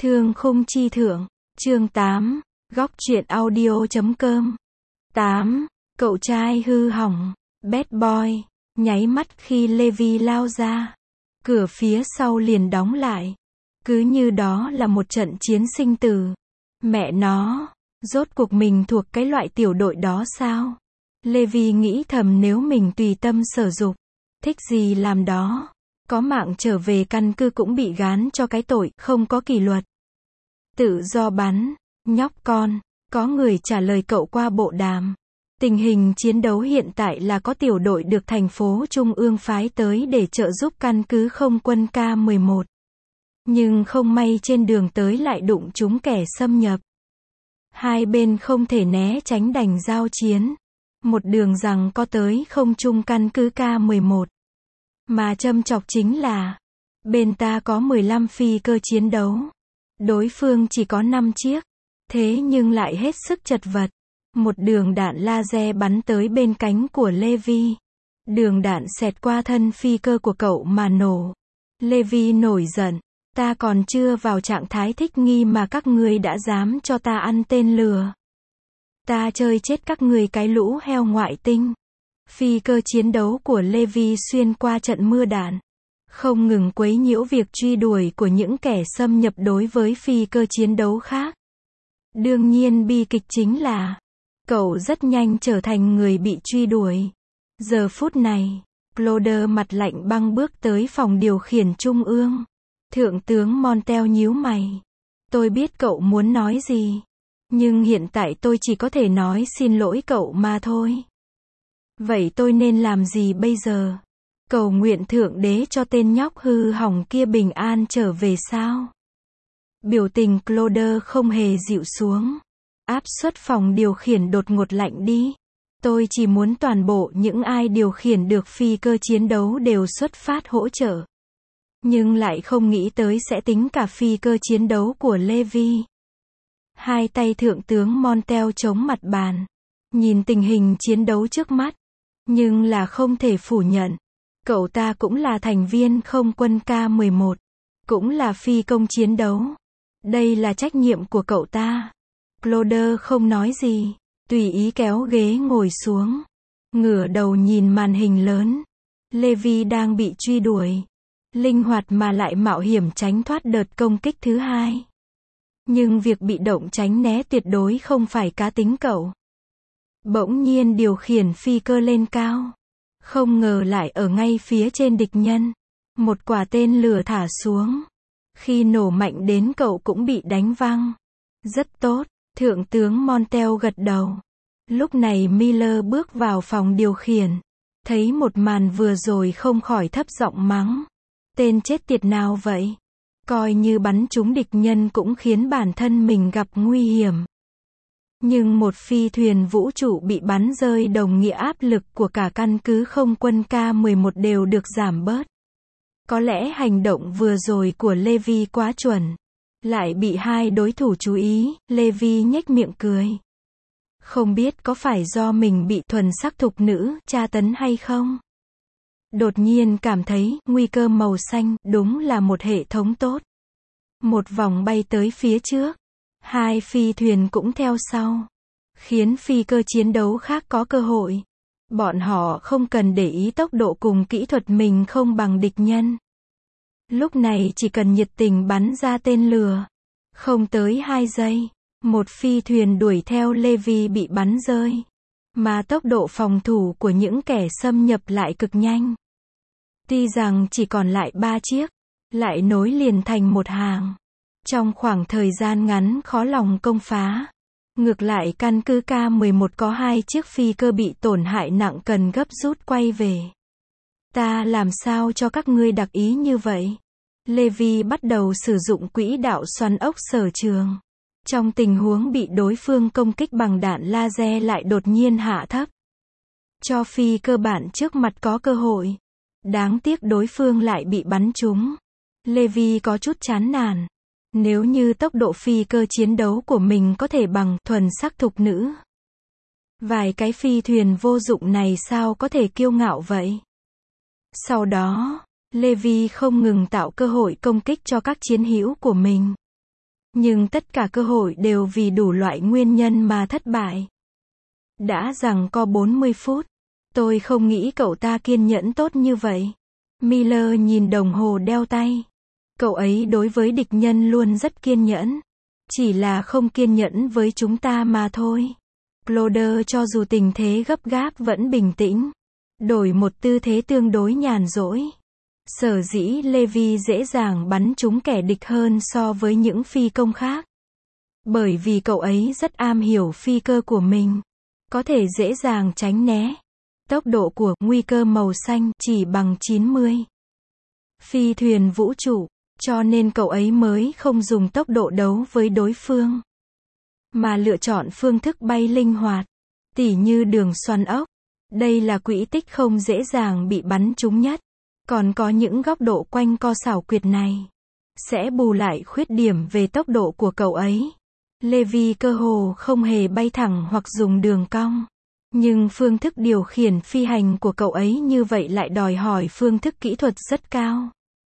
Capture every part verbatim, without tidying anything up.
Thương khung chi thượng, chương tám, góc truyện audio chấm com. tám. Cậu trai hư hỏng, bad boy, nháy mắt khi Levi lao ra. Cửa phía sau liền đóng lại. Cứ như đó là một trận chiến sinh tử. Mẹ nó, rốt cuộc mình thuộc cái loại tiểu đội đó sao? Levi nghĩ thầm nếu mình tùy tâm sở dục, thích gì làm đó. Có mạng trở về căn cứ cũng bị gán cho cái tội không có kỷ luật. Tự do bắn, nhóc con, có người trả lời cậu qua bộ đàm. Tình hình chiến đấu hiện tại là có tiểu đội được thành phố Trung ương phái tới để trợ giúp căn cứ không quân K mười một. Nhưng không may trên đường tới lại đụng trúng kẻ xâm nhập. Hai bên không thể né tránh đành giao chiến. Một đường giằng co tới không trung căn cứ K mười một. Mà châm chọc chính là, bên ta có mười lăm phi cơ chiến đấu. Đối phương chỉ có năm chiếc. Thế nhưng lại hết sức chật vật. Một đường đạn laser bắn tới bên cánh của Levi. Đường đạn xẹt qua thân phi cơ của cậu mà nổ. Levi nổi giận. Ta còn chưa vào trạng thái thích nghi mà các ngươi đã dám cho ta ăn tên lừa. Ta chơi chết các ngươi cái lũ heo ngoại tinh. Phi cơ chiến đấu của Levi xuyên qua trận mưa đạn. Không ngừng quấy nhiễu việc truy đuổi của những kẻ xâm nhập đối với phi cơ chiến đấu khác. Đương nhiên bi kịch chính là, cậu rất nhanh trở thành người bị truy đuổi. Giờ phút này, Claude mặt lạnh băng bước tới phòng điều khiển trung ương. Thượng tướng Montel nhíu mày. Tôi biết cậu muốn nói gì. Nhưng hiện tại tôi chỉ có thể nói xin lỗi cậu mà thôi. Vậy tôi nên làm gì bây giờ? Cầu nguyện Thượng Đế cho tên nhóc hư hỏng kia bình an trở về sao? Biểu tình Claude không hề dịu xuống. Áp suất phòng điều khiển đột ngột lạnh đi. Tôi chỉ muốn toàn bộ những ai điều khiển được phi cơ chiến đấu đều xuất phát hỗ trợ. Nhưng lại không nghĩ tới sẽ tính cả phi cơ chiến đấu của Levi. Hai tay thượng tướng Montel chống mặt bàn. Nhìn tình hình chiến đấu trước mắt. Nhưng là không thể phủ nhận. Cậu ta cũng là thành viên không quân K mười một. Cũng là phi công chiến đấu. Đây là trách nhiệm của cậu ta. Claude không nói gì. Tùy ý kéo ghế ngồi xuống. Ngửa đầu nhìn màn hình lớn. Levi đang bị truy đuổi. Linh hoạt mà lại mạo hiểm tránh thoát đợt công kích thứ hai. Nhưng việc bị động tránh né tuyệt đối không phải cá tính cậu. Bỗng nhiên điều khiển phi cơ lên cao. Không ngờ lại ở ngay phía trên địch nhân. Một quả tên lửa thả xuống. Khi nổ mạnh đến cậu cũng bị đánh văng. Rất tốt, thượng tướng Montel gật đầu. Lúc này Miller bước vào phòng điều khiển. Thấy một màn vừa rồi không khỏi thấp giọng mắng. Tên chết tiệt nào vậy? Coi như bắn trúng địch nhân cũng khiến bản thân mình gặp nguy hiểm. Nhưng một phi thuyền vũ trụ bị bắn rơi đồng nghĩa áp lực của cả căn cứ không quân K mười một đều được giảm bớt. Có lẽ hành động vừa rồi của Levi quá chuẩn. Lại bị hai đối thủ chú ý, Levi nhếch miệng cười. Không biết có phải do mình bị thuần sắc thục nữ tra tấn hay không? Đột nhiên cảm thấy nguy cơ màu xanh đúng là một hệ thống tốt. Một vòng bay tới phía trước. Hai phi thuyền cũng theo sau. Khiến phi cơ chiến đấu khác có cơ hội. Bọn họ không cần để ý tốc độ cùng kỹ thuật mình không bằng địch nhân. Lúc này chỉ cần nhiệt tình bắn ra tên lửa. Không tới hai giây. Một phi thuyền đuổi theo Levi bị bắn rơi. Mà tốc độ phòng thủ của những kẻ xâm nhập lại cực nhanh. Tuy rằng chỉ còn lại ba chiếc. Lại nối liền thành một hàng. Trong khoảng thời gian ngắn khó lòng công phá. Ngược lại căn cứ K mười một có hai chiếc phi cơ bị tổn hại nặng cần gấp rút quay về. Ta làm sao cho các ngươi đặc ý như vậy? Levi bắt đầu sử dụng quỹ đạo xoắn ốc sở trường. Trong tình huống bị đối phương công kích bằng đạn laser lại đột nhiên hạ thấp. Cho phi cơ bản trước mặt có cơ hội. Đáng tiếc đối phương lại bị bắn trúng. Levi có chút chán nản. Nếu như tốc độ phi cơ chiến đấu của mình có thể bằng thuần sắc thục nữ. Vài cái phi thuyền vô dụng này sao có thể kiêu ngạo vậy? Sau đó, Levi không ngừng tạo cơ hội công kích cho các chiến hữu của mình. Nhưng tất cả cơ hội đều vì đủ loại nguyên nhân mà thất bại. Đã giằng co bốn mươi phút. Tôi không nghĩ cậu ta kiên nhẫn tốt như vậy. Miller nhìn đồng hồ đeo tay. Cậu ấy đối với địch nhân luôn rất kiên nhẫn. Chỉ là không kiên nhẫn với chúng ta mà thôi. Cloder cho dù tình thế gấp gáp vẫn bình tĩnh. Đổi một tư thế tương đối nhàn rỗi. Sở dĩ Levi dễ dàng bắn trúng kẻ địch hơn so với những phi công khác. Bởi vì cậu ấy rất am hiểu phi cơ của mình. Có thể dễ dàng tránh né. Tốc độ của nguy cơ màu xanh chỉ bằng chín mươi. Phi thuyền vũ trụ, cho nên cậu ấy mới không dùng tốc độ đấu với đối phương. Mà lựa chọn phương thức bay linh hoạt. Tỉ như đường xoắn ốc. Đây là quỹ tích không dễ dàng bị bắn trúng nhất. Còn có những góc độ quanh co xảo quyệt này. Sẽ bù lại khuyết điểm về tốc độ của cậu ấy. Levi cơ hồ không hề bay thẳng hoặc dùng đường cong. Nhưng phương thức điều khiển phi hành của cậu ấy như vậy lại đòi hỏi phương thức kỹ thuật rất cao.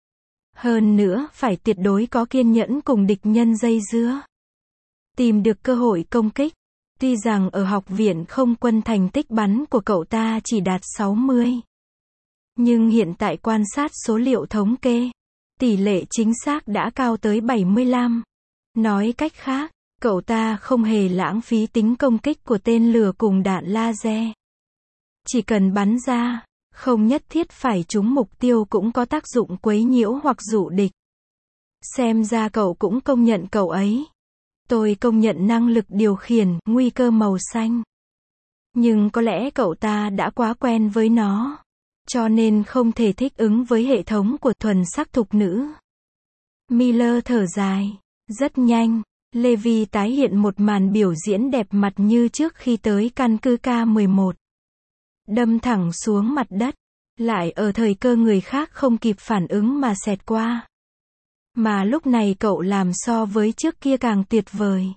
Hơn nữa, phải tuyệt đối có kiên nhẫn cùng địch nhân dây dưa. Tìm được cơ hội công kích. Tuy rằng ở học viện không quân thành tích bắn của cậu ta chỉ đạt sáu mươi. Nhưng hiện tại quan sát số liệu thống kê, tỷ lệ chính xác đã cao tới bảy mươi lăm. Nói cách khác, cậu ta không hề lãng phí tính công kích của tên lửa cùng đạn laser. Chỉ cần bắn ra, không nhất thiết phải trúng mục tiêu cũng có tác dụng quấy nhiễu hoặc dụ địch. Xem ra cậu cũng công nhận cậu ấy. Tôi công nhận năng lực điều khiển nguy cơ màu xanh. Nhưng có lẽ cậu ta đã quá quen với nó. Cho nên không thể thích ứng với hệ thống của thuần sắc thục nữ. Miller thở dài. Rất nhanh, Levi tái hiện một màn biểu diễn đẹp mặt như trước khi tới căn cứ K mười một. Đâm thẳng xuống mặt đất. Lại ở thời cơ người khác không kịp phản ứng mà xẹt qua. Mà lúc này cậu làm so với trước kia càng tuyệt vời.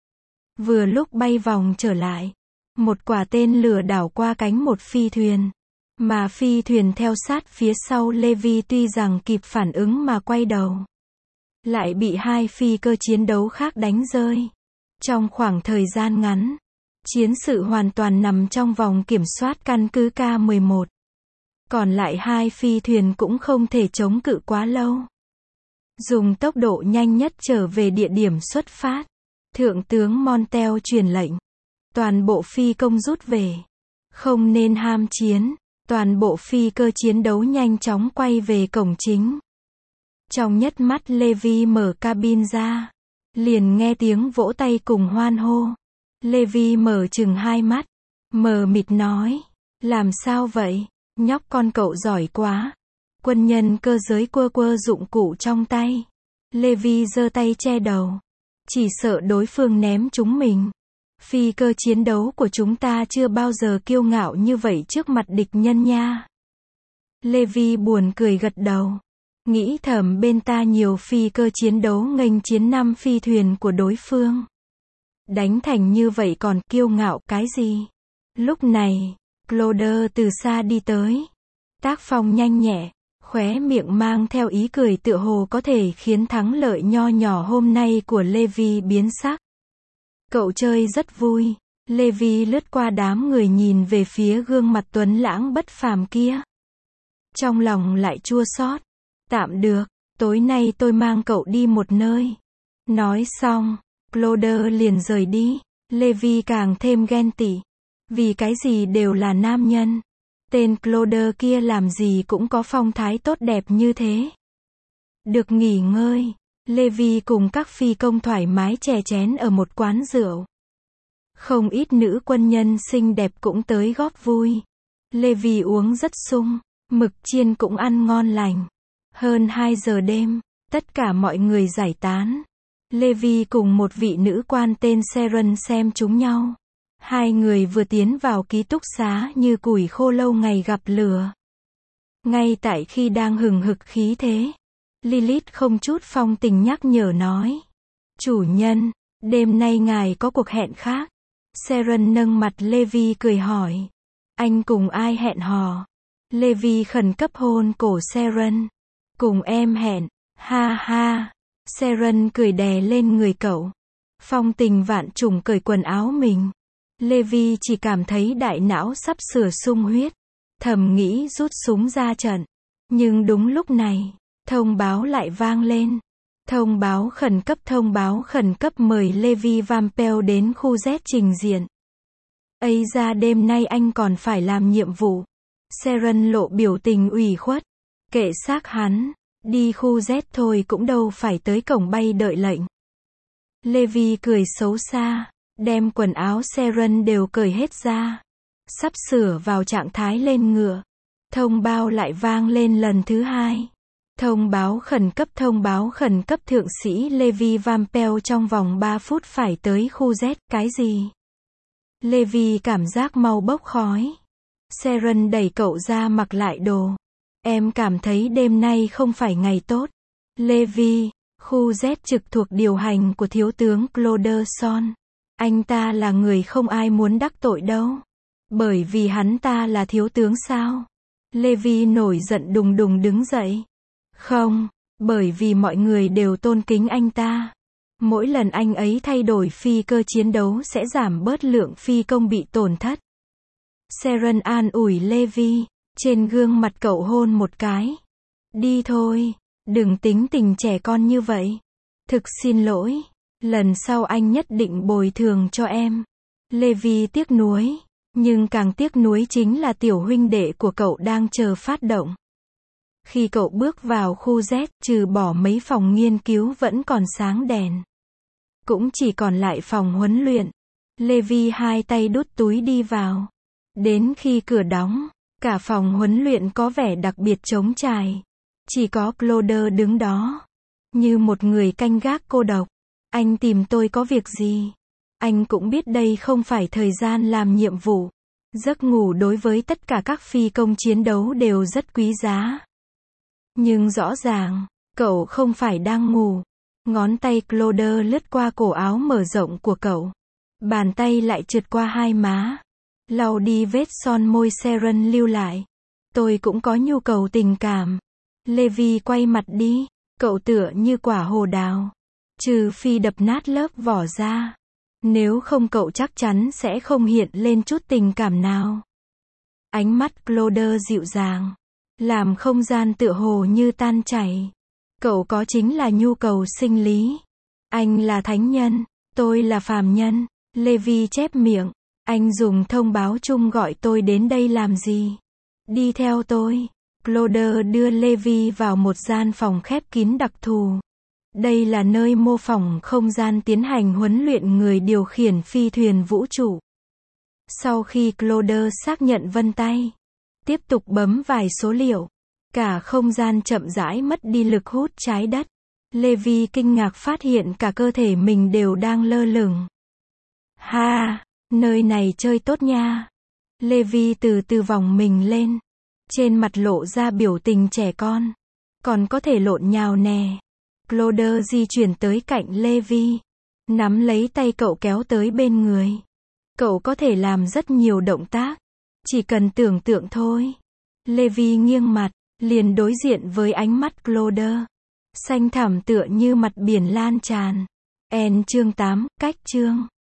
Vừa lúc bay vòng trở lại. Một quả tên lửa đảo qua cánh một phi thuyền. Mà phi thuyền theo sát phía sau Levi tuy rằng kịp phản ứng mà quay đầu. Lại bị hai phi cơ chiến đấu khác đánh rơi. Trong khoảng thời gian ngắn. Chiến sự hoàn toàn nằm trong vòng kiểm soát căn cứ K mười một. Còn lại hai phi thuyền cũng không thể chống cự quá lâu. Dùng tốc độ nhanh nhất trở về địa điểm xuất phát. Thượng tướng Montel truyền lệnh. Toàn bộ phi công rút về. Không nên ham chiến. Toàn bộ phi cơ chiến đấu nhanh chóng quay về cổng chính. Trong nhất mắt Levi mở cabin ra. Liền nghe tiếng vỗ tay cùng hoan hô. Levi mở chừng hai mắt. Mờ mịt nói. Làm sao vậy? Nhóc con cậu giỏi quá. Quân nhân cơ giới quơ quơ dụng cụ trong tay. Levi giơ tay che đầu. Chỉ sợ đối phương ném chúng mình. Phi cơ chiến đấu của chúng ta chưa bao giờ kiêu ngạo như vậy trước mặt địch nhân nha. Levi buồn cười gật đầu. Nghĩ thầm bên ta nhiều phi cơ chiến đấu nghênh chiến năm phi thuyền của đối phương. Đánh thành như vậy còn kiêu ngạo cái gì? Lúc này, Cloder từ xa đi tới. Tác phong nhanh nhẹ, khóe miệng mang theo ý cười tựa hồ có thể khiến thắng lợi nho nhỏ hôm nay của Levi biến sắc. Cậu chơi rất vui. Levi lướt qua đám người nhìn về phía gương mặt tuấn lãng bất phàm kia. Trong lòng lại chua xót. Tạm được, tối nay tôi mang cậu đi một nơi. Nói xong, Cloder liền rời đi. Levi càng thêm ghen tị. Vì cái gì đều là nam nhân. Tên Cloder kia làm gì cũng có phong thái tốt đẹp như thế. Được nghỉ ngơi, Levi cùng các phi công thoải mái chè chén ở một quán rượu. Không ít nữ quân nhân xinh đẹp cũng tới góp vui. Levi uống rất sung, mực chiên cũng ăn ngon lành. Hơn hai giờ đêm, tất cả mọi người giải tán. Levi cùng một vị nữ quan tên Sharon xem chúng nhau. Hai người vừa tiến vào ký túc xá như củi khô lâu ngày gặp lửa. Ngay tại khi đang hừng hực khí thế, Lilith không chút phong tình nhắc nhở nói. Chủ nhân, đêm nay ngài có cuộc hẹn khác. Sharon nâng mặt Levi cười hỏi. Anh cùng ai hẹn hò? Levi khẩn cấp hôn cổ Sharon. Cùng em hẹn, ha ha. Sharon cười đè lên người cậu. Phong tình vạn trùng cởi quần áo mình. Levi chỉ cảm thấy đại não sắp sửa sung huyết. Thầm nghĩ rút súng ra trận. Nhưng đúng lúc này, thông báo lại vang lên. Thông báo khẩn cấp thông báo khẩn cấp mời Levi Van Pelt đến khu Z trình diện. Ây ra đêm nay anh còn phải làm nhiệm vụ. Sharon lộ biểu tình ủy khuất. Kệ xác hắn, đi khu Z thôi cũng đâu phải tới cổng bay đợi lệnh. Levi cười xấu xa, đem quần áo Sharon đều cởi hết ra. Sắp sửa vào trạng thái lên ngựa. Thông báo lại vang lên lần thứ hai. Thông báo khẩn cấp thông báo khẩn cấp thượng sĩ Levi Van Pelt trong vòng ba phút phải tới khu Z, cái gì? Levi cảm giác mau bốc khói. Sharon đẩy cậu ra mặc lại đồ. Em cảm thấy đêm nay không phải ngày tốt. Levi, khu Z trực thuộc điều hành của thiếu tướng Claude Son. Anh ta là người không ai muốn đắc tội đâu. Bởi vì hắn ta là thiếu tướng sao? Levi nổi giận đùng đùng đứng dậy. Không, bởi vì mọi người đều tôn kính anh ta. Mỗi lần anh ấy thay đổi phi cơ chiến đấu sẽ giảm bớt lượng phi công bị tổn thất. Sharon an ủi Levi, trên gương mặt cậu hôn một cái. Đi thôi, đừng tính tình trẻ con như vậy. Thực xin lỗi, lần sau anh nhất định bồi thường cho em. Levi tiếc nuối, nhưng càng tiếc nuối chính là tiểu huynh đệ của cậu đang chờ phát động. Khi cậu bước vào khu Z, trừ bỏ mấy phòng nghiên cứu vẫn còn sáng đèn. Cũng chỉ còn lại phòng huấn luyện. Levi hai tay đút túi đi vào. Đến khi cửa đóng, cả phòng huấn luyện có vẻ đặc biệt trống trải. Chỉ có Claude đứng đó, như một người canh gác cô độc. Anh tìm tôi có việc gì? Anh cũng biết đây không phải thời gian làm nhiệm vụ. Giấc ngủ đối với tất cả các phi công chiến đấu đều rất quý giá. Nhưng rõ ràng, cậu không phải đang ngủ. Ngón tay Claude lướt qua cổ áo mở rộng của cậu. Bàn tay lại trượt qua hai má. Lau đi vết son môi Sharon lưu lại. Tôi cũng có nhu cầu tình cảm. Levi quay mặt đi. Cậu tựa như quả hồ đào. Trừ phi đập nát lớp vỏ ra. Nếu không cậu chắc chắn sẽ không hiện lên chút tình cảm nào. Ánh mắt Claude dịu dàng. Làm không gian tựa hồ như tan chảy. Cậu có chính là nhu cầu sinh lý. Anh là thánh nhân, tôi là phàm nhân. Levi chép miệng. Anh dùng thông báo chung gọi tôi đến đây làm gì? Đi theo tôi. Claude đưa Levi vào một gian phòng khép kín đặc thù. Đây là nơi mô phỏng không gian tiến hành huấn luyện người điều khiển phi thuyền vũ trụ. Sau khi Claude xác nhận vân tay, tiếp tục bấm vài số liệu, cả không gian chậm rãi mất đi lực hút trái đất. Levi kinh ngạc phát hiện cả cơ thể mình đều đang lơ lửng. Ha, nơi này chơi tốt nha. Levi từ từ vòng mình lên. Trên mặt lộ ra biểu tình trẻ con. Còn có thể lộn nhào nè. Claude di chuyển tới cạnh Levi. Nắm lấy tay cậu kéo tới bên người. Cậu có thể làm rất nhiều động tác. Chỉ cần tưởng tượng thôi. Levi nghiêng mặt, liền đối diện với ánh mắt Claude. Xanh thẳm tựa như mặt biển lan tràn. En chương tám, cách chương.